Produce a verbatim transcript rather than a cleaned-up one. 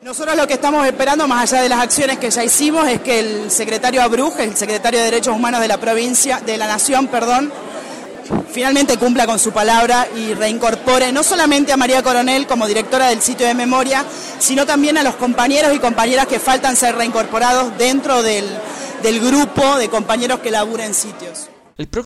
Nosotros lo que estamos esperando, más allá de las acciones que ya hicimos, es que el secretario Abruj, el secretario de Derechos Humanos de la provincia, de la Nación, perdón, finalmente cumpla con su palabra y reincorpore no solamente a María Coronel como directora del sitio de memoria, sino también a los compañeros y compañeras que faltan ser reincorporados dentro del, del grupo de compañeros que laburan en sitios. El